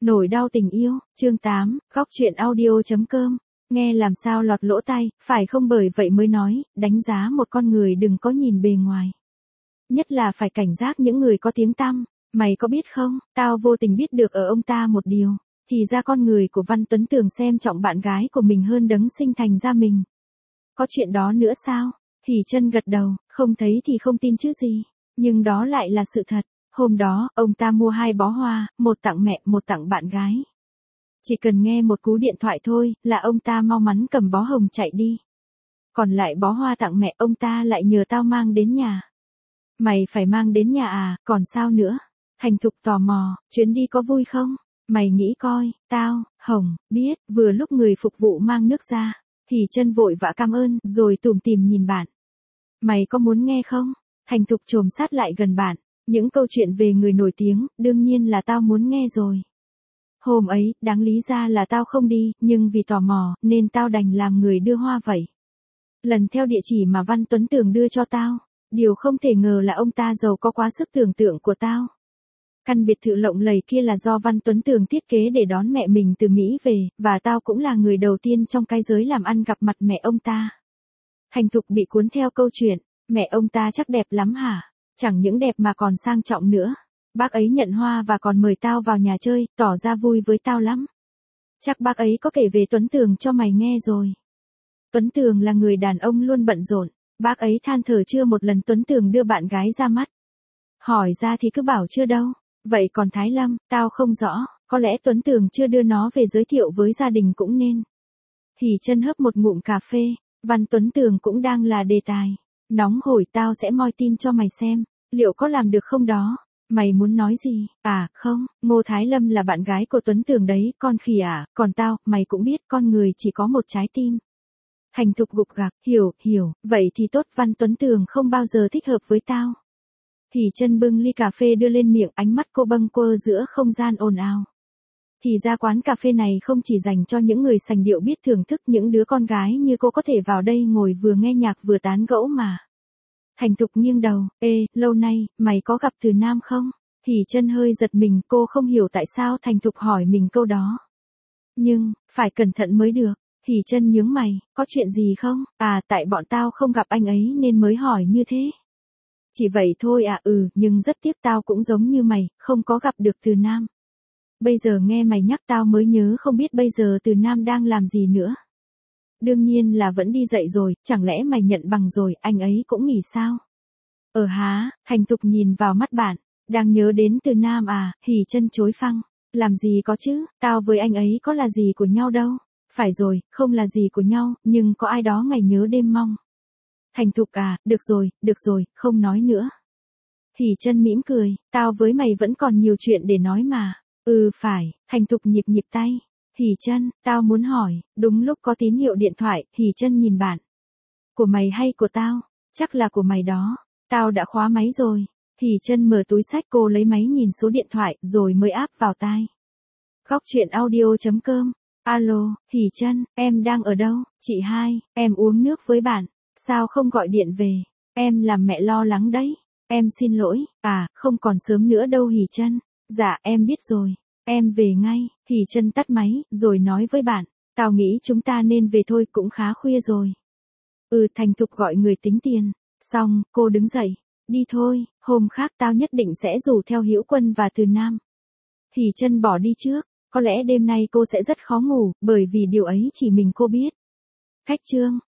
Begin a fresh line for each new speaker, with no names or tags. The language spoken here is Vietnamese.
Nỗi đau tình yêu, chương 8, góc truyện audio.com. Nghe làm sao lọt lỗ tai, phải không, bởi vậy mới nói, đánh giá một con người đừng có nhìn bề ngoài. Nhất là phải cảnh giác những người có tiếng tăm. Mày có biết không, tao vô tình biết được ở ông ta một điều. Thì ra con người của Văn Tuấn Tường xem trọng bạn gái của mình hơn đấng sinh thành ra mình. Có chuyện đó nữa sao? Hỉ Chân gật đầu, không thấy thì không tin chứ gì. Nhưng đó lại là sự thật. Hôm đó, ông ta mua 2 bó hoa, một tặng mẹ, một tặng bạn gái. Chỉ cần nghe một cú điện thoại thôi, là ông ta mau mắn cầm bó hồng chạy đi. Còn lại bó hoa tặng mẹ, ông ta lại nhờ tao mang đến nhà. Mày phải mang đến nhà à, còn sao nữa? Thành Thục tò mò, chuyến đi có vui không? Mày nghĩ coi, tao, Hồng, biết, vừa lúc người phục vụ mang nước ra. Hỉ Chân vội vã cảm ơn, rồi tủm tỉm nhìn bạn. Mày có muốn nghe không? Thành Thục chồm sát lại gần bạn. Những câu chuyện về người nổi tiếng, đương nhiên là tao muốn nghe rồi. Hôm ấy, đáng lý ra là tao không đi, nhưng vì tò mò, nên tao đành làm người đưa hoa vậy. Lần theo địa chỉ mà Văn Tuấn Tường đưa cho tao. Điều không thể ngờ là ông ta giàu có quá sức tưởng tượng của tao. Căn biệt thự lộng lẫy kia là do Văn Tuấn Tường thiết kế để đón mẹ mình từ Mỹ về, và tao cũng là người đầu tiên trong cái giới làm ăn gặp mặt mẹ ông ta. Thành Thục bị cuốn theo câu chuyện, mẹ ông ta chắc đẹp lắm hả? Chẳng những đẹp mà còn sang trọng nữa. Bác ấy nhận hoa và còn mời tao vào nhà chơi, tỏ ra vui với tao lắm. Chắc bác ấy có kể về Tuấn Tường cho mày nghe rồi. Tuấn Tường là người đàn ông luôn bận rộn. Bác ấy than thở chưa một lần Tuấn Tường đưa bạn gái ra mắt. Hỏi ra thì cứ bảo chưa đâu. Vậy còn Thái Lâm, tao không rõ, có lẽ Tuấn Tường chưa đưa nó về giới thiệu với gia đình cũng nên. Hỉ Chân hớp một ngụm cà phê, Văn Tuấn Tường cũng đang là đề tài. Nóng hổi, tao sẽ moi tin cho mày xem, liệu có làm được không đó. Mày muốn nói gì? À, không, Ngô Thái Lâm là bạn gái của Tuấn Tường đấy, con khỉ à, còn tao, mày cũng biết con người chỉ có một trái tim. Thành Thục gục gặc, hiểu, vậy thì tốt, Văn Tuấn Tường không bao giờ thích hợp với tao. Hỉ Chân bưng ly cà phê đưa lên miệng, ánh mắt cô bâng quơ giữa không gian ồn ào. Thì ra quán cà phê này không chỉ dành cho những người sành điệu biết thưởng thức, những đứa con gái như cô có thể vào đây ngồi vừa nghe nhạc vừa tán gẫu mà. Thành Thục nghiêng đầu, lâu nay, mày có gặp Từ Nam không? Hỉ Chân hơi giật mình, cô không hiểu tại sao Thành Thục hỏi mình câu đó. Nhưng, phải cẩn thận mới được. Hỉ Chân nhướng mày, có chuyện gì không? À, tại bọn tao không gặp anh ấy nên mới hỏi như thế. Chỉ vậy thôi à, nhưng rất tiếc tao cũng giống như mày, không có gặp được Từ Nam. Bây giờ nghe mày nhắc tao mới nhớ, không biết bây giờ Từ Nam đang làm gì nữa. Đương nhiên là vẫn đi dạy rồi, chẳng lẽ mày nhận bằng rồi, anh ấy cũng nghỉ sao? Há, Thành Thục nhìn vào mắt bạn, đang nhớ đến Từ Nam à, Hỉ Chân chối phăng. Làm gì có chứ, tao với anh ấy có là gì của nhau đâu. Phải rồi, không là gì của nhau, nhưng có ai đó ngày nhớ đêm mong. Thành Thục à, được rồi, không nói nữa. Hỉ Chân mỉm cười, tao với mày vẫn còn nhiều chuyện để nói mà. Phải, Thành Thục nhịp tay. Hỉ Chân, tao muốn hỏi, đúng lúc có tín hiệu điện thoại, Hỉ Chân nhìn bạn. Của mày hay của tao? Chắc là của mày đó. Tao đã khóa máy rồi. Hỉ Chân mở túi xách, cô lấy máy nhìn số điện thoại, rồi mới áp vào tai. Góc truyện audio.com. Alo, Hỉ Chân, em đang ở đâu? Chị Hai, em uống nước với bạn. Sao không gọi điện về? Em làm mẹ lo lắng đấy. Em xin lỗi. À, không còn sớm nữa đâu Hỉ Chân. Dạ, em biết rồi. Em về ngay. Hỉ Chân tắt máy, rồi nói với bạn. Tao nghĩ chúng ta nên về thôi, cũng khá khuya rồi. Thành Thục gọi người tính tiền. Xong, cô đứng dậy. Đi thôi, hôm khác tao nhất định sẽ rủ theo Hữu Quân và Từ Nam. Hỉ Chân bỏ đi trước. Có lẽ đêm nay cô sẽ rất khó ngủ, bởi vì điều ấy chỉ mình cô biết. Khách chương.